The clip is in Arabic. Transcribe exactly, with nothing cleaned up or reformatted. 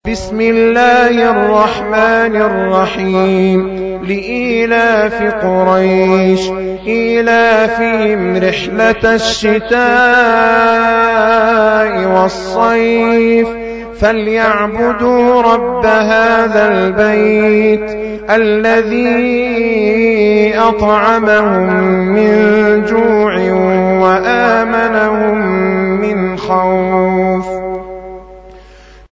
بسم الله الرحمن الرحيم لإيلاف قريش إيلافهم رحلة الشتاء والصيف فليعبدوا رب هذا البيت الذي أطعمهم من جوع وآمنهم من خوف.